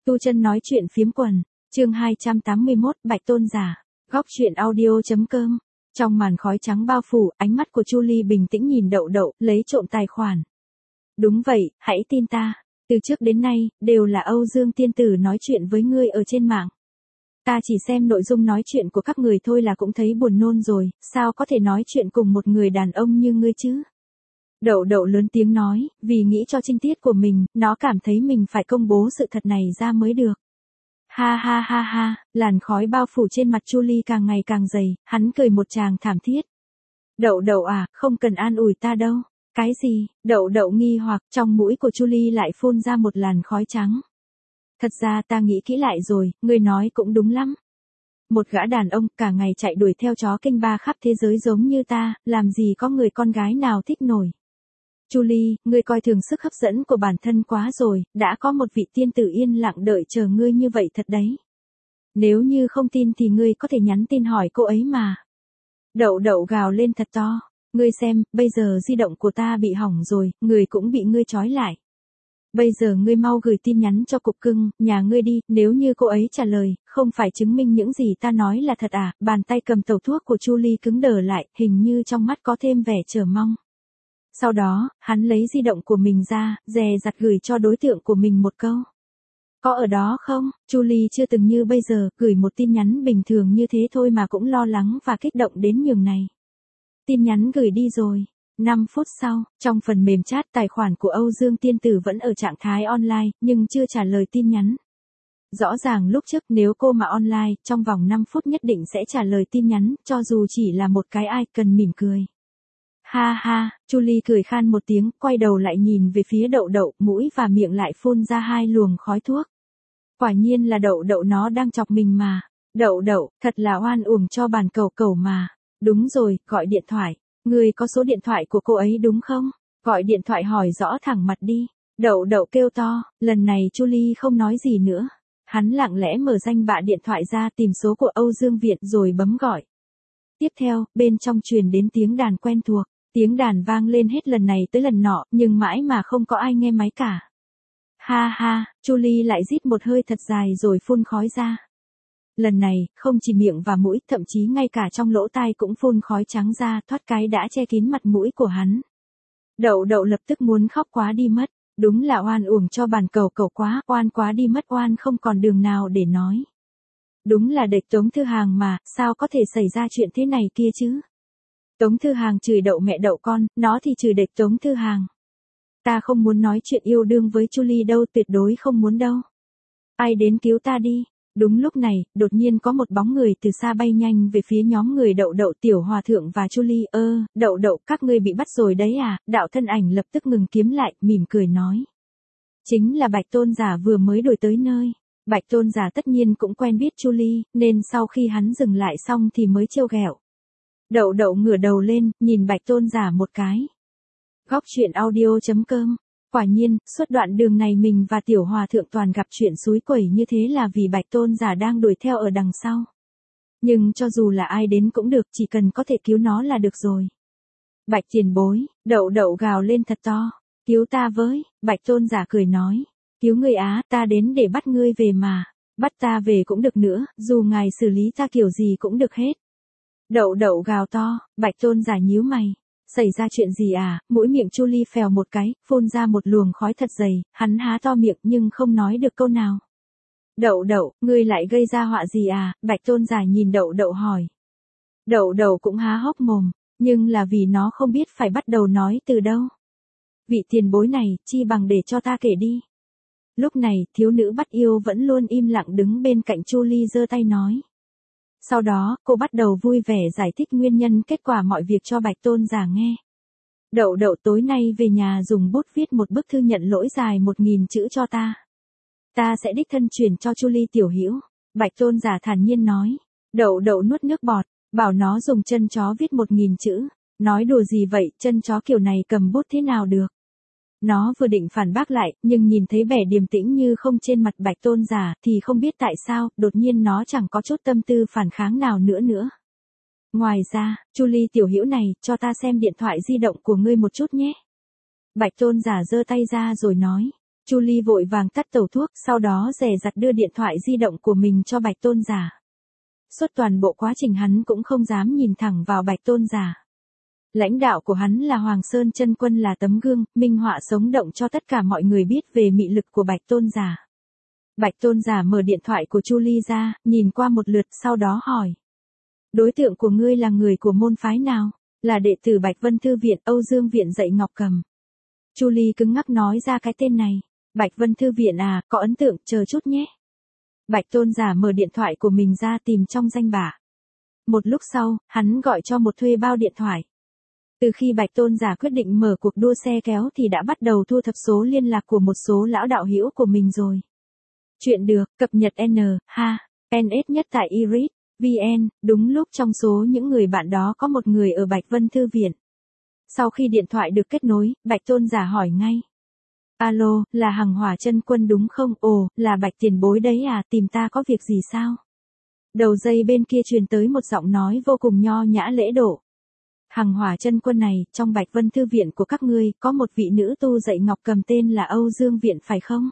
Tu Chân nói chuyện phiếm quần, chương 281, Bạch Tôn giả. Góc truyện audio.com. Trong màn khói trắng bao phủ, ánh mắt của Chu Ly bình tĩnh nhìn Đậu Đậu, lấy trộm tài khoản. Đúng vậy, hãy tin ta. Từ trước đến nay, đều là Âu Dương tiên tử nói chuyện với ngươi ở trên mạng. Ta chỉ xem nội dung nói chuyện của các người thôi là cũng thấy buồn nôn rồi, sao có thể nói chuyện cùng một người đàn ông như ngươi chứ? Đậu Đậu lớn tiếng nói, vì nghĩ cho trinh tiết của mình, nó cảm thấy mình phải công bố sự thật này ra mới được. Ha ha ha ha, làn khói bao phủ trên mặt Chu Ly càng ngày càng dày, hắn cười một tràng thảm thiết. Đậu Đậu à, không cần an ủi ta đâu. Cái gì? Đậu Đậu nghi hoặc, trong mũi của Chu Ly lại phun ra một làn khói trắng. Thật ra ta nghĩ kỹ lại rồi, ngươi nói cũng đúng lắm. Một gã đàn ông cả ngày chạy đuổi theo chó kinh ba khắp thế giới giống như ta, làm gì có người con gái nào thích nổi. Chu Ly, ngươi coi thường sức hấp dẫn của bản thân quá rồi, đã có một vị tiên tử yên lặng đợi chờ ngươi như vậy thật đấy. Nếu như không tin thì ngươi có thể nhắn tin hỏi cô ấy mà. Đậu Đậu gào lên thật to, ngươi xem, bây giờ di động của ta bị hỏng rồi, người cũng bị ngươi trói lại. Bây giờ ngươi mau gửi tin nhắn cho cục cưng, nhà ngươi đi, nếu như cô ấy trả lời, không phải chứng minh những gì ta nói là thật à, bàn tay cầm tẩu thuốc của Chu Ly cứng đờ lại, hình như trong mắt có thêm vẻ chờ mong. Sau đó, hắn lấy di động của mình ra, dè dặt gửi cho đối tượng của mình một câu. Có ở đó không? Chu Ly chưa từng như bây giờ, gửi một tin nhắn bình thường như thế thôi mà cũng lo lắng và kích động đến nhường này. Tin nhắn gửi đi rồi. 5 phút sau, trong phần mềm chat tài khoản của Âu Dương tiên tử vẫn ở trạng thái online, nhưng chưa trả lời tin nhắn. Rõ ràng lúc trước nếu cô mà online, trong vòng 5 phút nhất định sẽ trả lời tin nhắn, cho dù chỉ là một cái icon mỉm cười. Ha ha, Chu Ly cười khan một tiếng, quay đầu lại nhìn về phía Đậu Đậu, mũi và miệng lại phun ra 2 luồng khói thuốc. Quả nhiên là Đậu Đậu nó đang chọc mình mà. Đậu Đậu, thật là oan uổng cho bản cẩu cẩu mà. Đúng rồi, gọi điện thoại. Ngươi có số điện thoại của cô ấy đúng không? Gọi điện thoại hỏi rõ thẳng mặt đi. Đậu Đậu kêu to, lần này Chu Ly không nói gì nữa. Hắn lặng lẽ mở danh bạ điện thoại ra tìm số của Âu Dương Viện rồi bấm gọi. Tiếp theo, bên trong truyền đến tiếng đàn quen thuộc. Tiếng đàn vang lên hết lần này tới lần nọ, nhưng mãi mà không có ai nghe máy cả. Ha ha, Chu Ly lại rít một hơi thật dài rồi phun khói ra. Lần này, không chỉ miệng và mũi, thậm chí ngay cả trong lỗ tai cũng phun khói trắng ra, thoát cái đã che kín mặt mũi của hắn. Đậu Đậu lập tức muốn khóc quá đi mất. Đúng là oan uổng cho bản cẩu cẩu quá, oan quá đi mất, oan không còn đường nào để nói. Đúng là địch Tống Thư Hàng mà, sao có thể xảy ra chuyện thế này kia chứ? Tống Thư Hàng chửi Đậu mẹ Đậu con, nó thì chửi địch Tống Thư Hàng. Ta không muốn nói chuyện yêu đương với Chu Ly đâu, tuyệt đối không muốn đâu. Ai đến cứu ta đi. Đúng lúc này, đột nhiên có một bóng người từ xa bay nhanh về phía nhóm người Đậu Đậu, Tiểu Hòa Thượng và Chu Ly. Đậu Đậu, các ngươi bị bắt rồi đấy à? Đạo thân ảnh lập tức ngừng kiếm lại, mỉm cười nói. Chính là Bạch Tôn giả vừa mới đuổi tới nơi. Bạch Tôn giả tất nhiên cũng quen biết Chu Ly, nên sau khi hắn dừng lại xong thì mới trêu ghẹo. Đậu Đậu ngửa đầu lên, nhìn Bạch Tôn giả một cái. Góc truyện audio.com. Quả nhiên, suốt đoạn đường này mình và Tiểu Hòa Thượng toàn gặp chuyện xúi quẩy như thế là vì Bạch Tôn giả đang đuổi theo ở đằng sau. Nhưng cho dù là ai đến cũng được, chỉ cần có thể cứu nó là được rồi. Bạch tiền bối, Đậu Đậu gào lên thật to. Cứu ta với, Bạch Tôn giả cười nói. Cứu ngươi á, ta đến để bắt ngươi về mà. Bắt ta về cũng được nữa, dù ngài xử lý ta kiểu gì cũng được hết. Đậu Đậu gào to, Bạch Tôn giả nhíu mày. Xảy ra chuyện gì à? Mũi miệng Chu Ly phèo một cái, phun ra một luồng khói thật dày, hắn há to miệng nhưng không nói được câu nào. Đậu Đậu, ngươi lại gây ra họa gì à? Bạch Tôn giả nhìn Đậu Đậu hỏi. Đậu Đậu cũng há hốc mồm, nhưng là vì nó không biết phải bắt đầu nói từ đâu. Vị tiền bối này, chi bằng để cho ta kể đi. Lúc này, thiếu nữ bắt yêu vẫn luôn im lặng đứng bên cạnh Chu Ly giơ tay nói. Sau đó, cô bắt đầu vui vẻ giải thích nguyên nhân kết quả mọi việc cho Bạch Tôn giả nghe. Đậu Đậu, tối nay về nhà dùng bút viết một bức thư nhận lỗi dài 1000 chữ cho ta. Ta sẽ đích thân truyền cho Chu Ly tiểu hữu. Bạch Tôn giả thản nhiên nói. Đậu Đậu nuốt nước bọt, bảo nó dùng chân chó viết 1000 chữ. Nói đùa gì vậy, chân chó kiểu này cầm bút thế nào được. Nó vừa định phản bác lại, nhưng nhìn thấy vẻ điềm tĩnh như không trên mặt Bạch Tôn giả, thì không biết tại sao, đột nhiên nó chẳng có chút tâm tư phản kháng nào nữa. Ngoài ra, Chu Ly tiểu hữu này, cho ta xem điện thoại di động của ngươi một chút nhé. Bạch Tôn giả giơ tay ra rồi nói. Chu Ly vội vàng tắt tẩu thuốc, sau đó dè dặt đưa điện thoại di động của mình cho Bạch Tôn giả. Suốt toàn bộ quá trình hắn cũng không dám nhìn thẳng vào Bạch Tôn giả. Lãnh đạo của hắn là Hoàng Sơn Chân Quân là tấm gương, minh họa sống động cho tất cả mọi người biết về mị lực của Bạch Tôn giả. Bạch Tôn giả mở điện thoại của Chu Ly ra, nhìn qua một lượt sau đó hỏi. Đối tượng của ngươi là người của môn phái nào? Là đệ tử Bạch Vân Thư Viện, Âu Dương Viện dạy Ngọc Cầm. Chu Ly cứng ngắc nói ra cái tên này. Bạch Vân Thư Viện à, có ấn tượng, chờ chút nhé. Bạch Tôn giả mở điện thoại của mình ra tìm trong danh bạ. Một lúc sau, hắn gọi cho một thuê bao điện thoại. Từ khi Bạch Tôn giả quyết định mở cuộc đua xe kéo thì đã bắt đầu thu thập số liên lạc của một số lão đạo hữu của mình rồi. Chuyện được, cập nhật NS nhất tại Iris VN, đúng lúc trong số những người bạn đó có một người ở Bạch Vân Thư Viện. Sau khi điện thoại được kết nối, Bạch Tôn giả hỏi ngay. Alo, là Hằng Hỏa Chân Quân đúng không? Ồ, là Bạch tiền bối đấy à, tìm ta có việc gì sao? Đầu dây bên kia truyền tới một giọng nói vô cùng nho nhã lễ độ. Hằng Hỏa Chân Quân này, trong Bạch Vân Thư Viện của các ngươi, có một vị nữ tu dạy Ngọc Cầm tên là Âu Dương Viện phải không?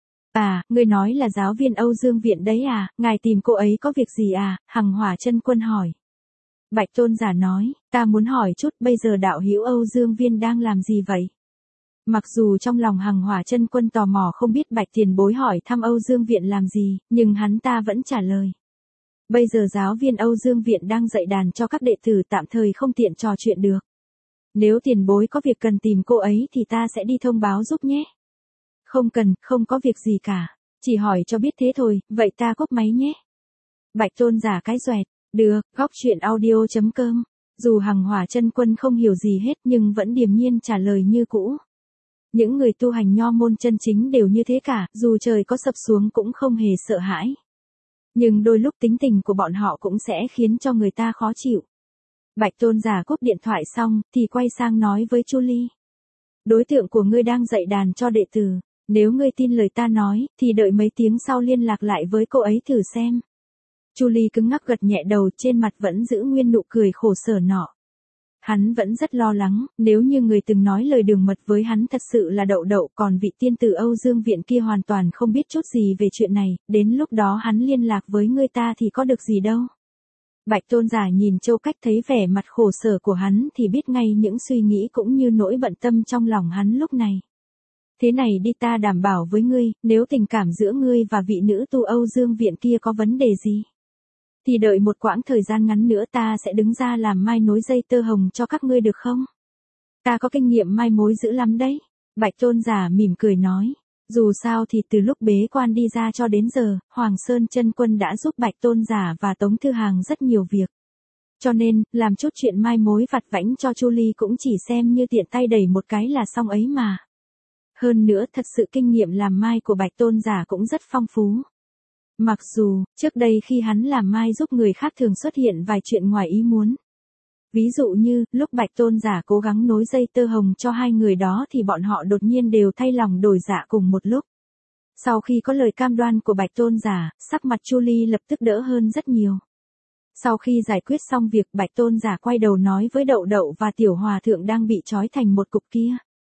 À, ngươi nói là giáo viên Âu Dương Viện đấy à, ngài tìm cô ấy có việc gì à? Hằng Hỏa Chân Quân hỏi. Bạch Tôn giả nói, ta muốn hỏi chút bây giờ đạo hữu Âu Dương Viên đang làm gì vậy? Mặc dù trong lòng Hằng Hỏa Chân Quân tò mò không biết Bạch tiền bối hỏi thăm Âu Dương Viện làm gì, nhưng hắn ta vẫn trả lời. Bây giờ giáo viên Âu Dương Viện đang dạy đàn cho các đệ tử tạm thời không tiện trò chuyện được. Nếu tiền bối có việc cần tìm cô ấy thì ta sẽ đi thông báo giúp nhé. Không cần, không có việc gì cả. Chỉ hỏi cho biết thế thôi, vậy ta cúp máy nhé. Bạch Tôn giả cái doẹt. Được, góc chuyện audio.com. Dù Hằng Hỏa Chân Quân không hiểu gì hết nhưng vẫn điềm nhiên trả lời như cũ. Những người tu hành nho môn chân chính đều như thế cả, dù trời có sập xuống cũng không hề sợ hãi. Nhưng đôi lúc tính tình của bọn họ cũng sẽ khiến cho người ta khó chịu. Bạch Tôn giả cúp điện thoại xong, thì quay sang nói với Chu Ly. Đối tượng của ngươi đang dạy đàn cho đệ tử, nếu ngươi tin lời ta nói, thì đợi mấy tiếng sau liên lạc lại với cô ấy thử xem. Chu Ly cứng ngắc gật nhẹ đầu, trên mặt vẫn giữ nguyên nụ cười khổ sở nọ. Hắn vẫn rất lo lắng, nếu như người từng nói lời đường mật với hắn thật sự là Đậu Đậu, còn vị tiên tử Âu Dương Viện kia hoàn toàn không biết chút gì về chuyện này, đến lúc đó hắn liên lạc với người ta thì có được gì đâu. Bạch Tôn giả nhìn Châu Cách thấy vẻ mặt khổ sở của hắn thì biết ngay những suy nghĩ cũng như nỗi bận tâm trong lòng hắn lúc này. Thế này đi, ta đảm bảo với ngươi, nếu tình cảm giữa ngươi và vị nữ tu Âu Dương Viện kia có vấn đề gì, thì đợi một quãng thời gian ngắn nữa ta sẽ đứng ra làm mai nối dây tơ hồng cho các ngươi được không? Ta có kinh nghiệm mai mối dữ lắm đấy. Bạch Tôn giả mỉm cười nói. Dù sao thì từ lúc bế quan đi ra cho đến giờ, Hoàng Sơn Chân Quân đã giúp Bạch Tôn giả và Tống Thư Hàng rất nhiều việc. Cho nên, làm chút chuyện mai mối vặt vãnh cho Chu Ly cũng chỉ xem như tiện tay đẩy một cái là xong ấy mà. Hơn nữa thật sự kinh nghiệm làm mai của Bạch Tôn giả cũng rất phong phú. Mặc dù, trước đây khi hắn làm mai giúp người khác thường xuất hiện vài chuyện ngoài ý muốn. Ví dụ như, lúc Bạch Tôn giả cố gắng nối dây tơ hồng cho hai người đó thì bọn họ đột nhiên đều thay lòng đổi dạ cùng một lúc. Sau khi có lời cam đoan của Bạch Tôn giả, sắc mặt Chu Ly lập tức đỡ hơn rất nhiều. Sau khi giải quyết xong việc, Bạch Tôn giả quay đầu nói với Đậu Đậu và Tiểu Hòa Thượng đang bị trói thành một cục kia.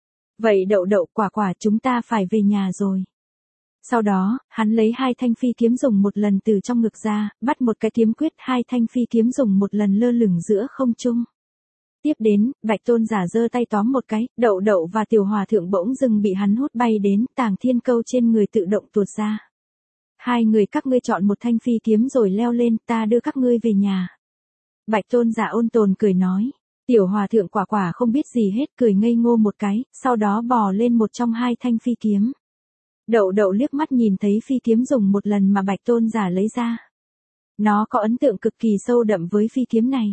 Vậy Đậu Đậu, Quả Quả, chúng ta phải về nhà rồi. Sau đó, hắn lấy hai thanh phi kiếm dùng một lần từ trong ngực ra, bắt một cái kiếm quyết, hai thanh phi kiếm dùng một lần lơ lửng giữa không trung. Tiếp đến, Bạch Tôn giả giơ tay tóm một cái, Đậu Đậu và Tiểu Hòa Thượng bỗng dưng bị hắn hút bay đến, tàng thiên câu trên người tự động tuột ra. Hai người các ngươi chọn một thanh phi kiếm rồi leo lên, ta đưa các ngươi về nhà. Bạch Tôn giả ôn tồn cười nói. Tiểu Hòa Thượng Quả Quả không biết gì hết, cười ngây ngô một cái, sau đó bò lên một trong hai thanh phi kiếm. Đậu Đậu liếc mắt nhìn thấy phi kiếm dùng một lần mà Bạch Tôn giả lấy ra. Nó có ấn tượng cực kỳ sâu đậm với phi kiếm này.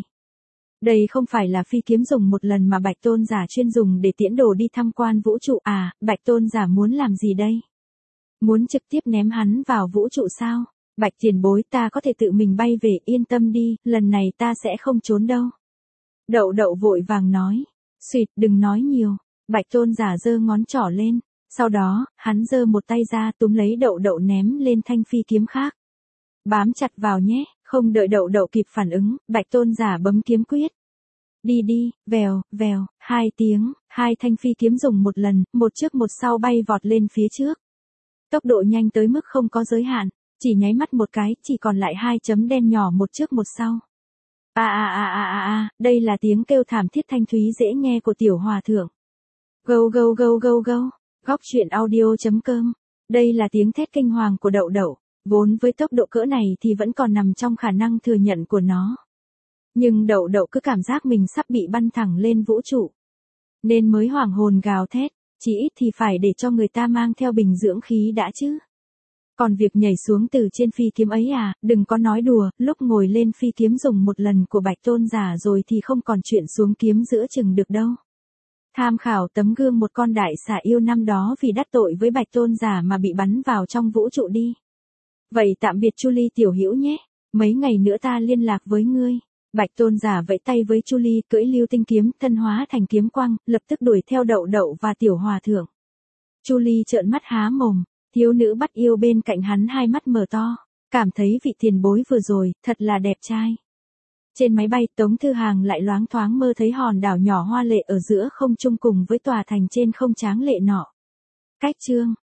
Đây không phải là phi kiếm dùng một lần mà Bạch Tôn giả chuyên dùng để tiễn đồ đi tham quan vũ trụ à, Bạch Tôn giả muốn làm gì đây? Muốn trực tiếp ném hắn vào vũ trụ sao? Bạch tiền bối, ta có thể tự mình bay về, yên tâm đi, lần này ta sẽ không trốn đâu. Đậu Đậu vội vàng nói. Xuyệt, đừng nói nhiều. Bạch Tôn giả giơ ngón trỏ lên. Sau đó, hắn giơ một tay ra túm lấy Đậu Đậu ném lên thanh phi kiếm khác. Bám chặt vào nhé, không đợi Đậu Đậu kịp phản ứng, Bạch Tôn giả bấm kiếm quyết. Đi đi, vèo, vèo, hai tiếng, hai thanh phi kiếm dùng một lần, một trước một sau bay vọt lên phía trước. Tốc độ nhanh tới mức không có giới hạn, chỉ nháy mắt một cái, chỉ còn lại hai chấm đen nhỏ một trước một sau. Đây là tiếng kêu thảm thiết thanh thúy dễ nghe của tiểu hòa thượng. Gâu gâu gâu gâu gâu, góc truyện audio.com. Đây là tiếng thét kinh hoàng của đậu đậu, vốn với tốc độ cỡ này thì vẫn còn nằm trong khả năng thừa nhận của nó. Nhưng đậu đậu cứ cảm giác mình sắp bị bắn thẳng lên vũ trụ. Nên mới hoảng hồn gào thét, chỉ ít thì phải để cho người ta mang theo bình dưỡng khí đã chứ. Còn việc nhảy xuống từ trên phi kiếm ấy đừng có nói đùa, lúc ngồi lên phi kiếm dùng một lần của Bạch Tôn giả rồi thì không còn chuyện xuống kiếm giữa chừng được đâu. Tham khảo tấm gương một con đại xà yêu năm đó vì đắc tội với Bạch Tôn giả mà bị bắn vào trong vũ trụ đi. Vậy tạm biệt Chu Ly tiểu hữu nhé, mấy ngày nữa ta liên lạc với ngươi. Bạch Tôn giả vẫy tay với Chu Ly, cưỡi lưu tinh kiếm, thân hóa thành kiếm quang, lập tức đuổi theo đậu đậu và tiểu hòa thượng. Chu Ly trợn mắt há mồm, thiếu nữ bắt yêu bên cạnh hắn hai mắt mở to, cảm thấy vị tiền bối vừa rồi, thật là đẹp trai. Trên máy bay, Tống Thư Hàng lại loáng thoáng mơ thấy hòn đảo nhỏ hoa lệ ở giữa không trung cùng với tòa thành trên không tráng lệ nọ. Cách chương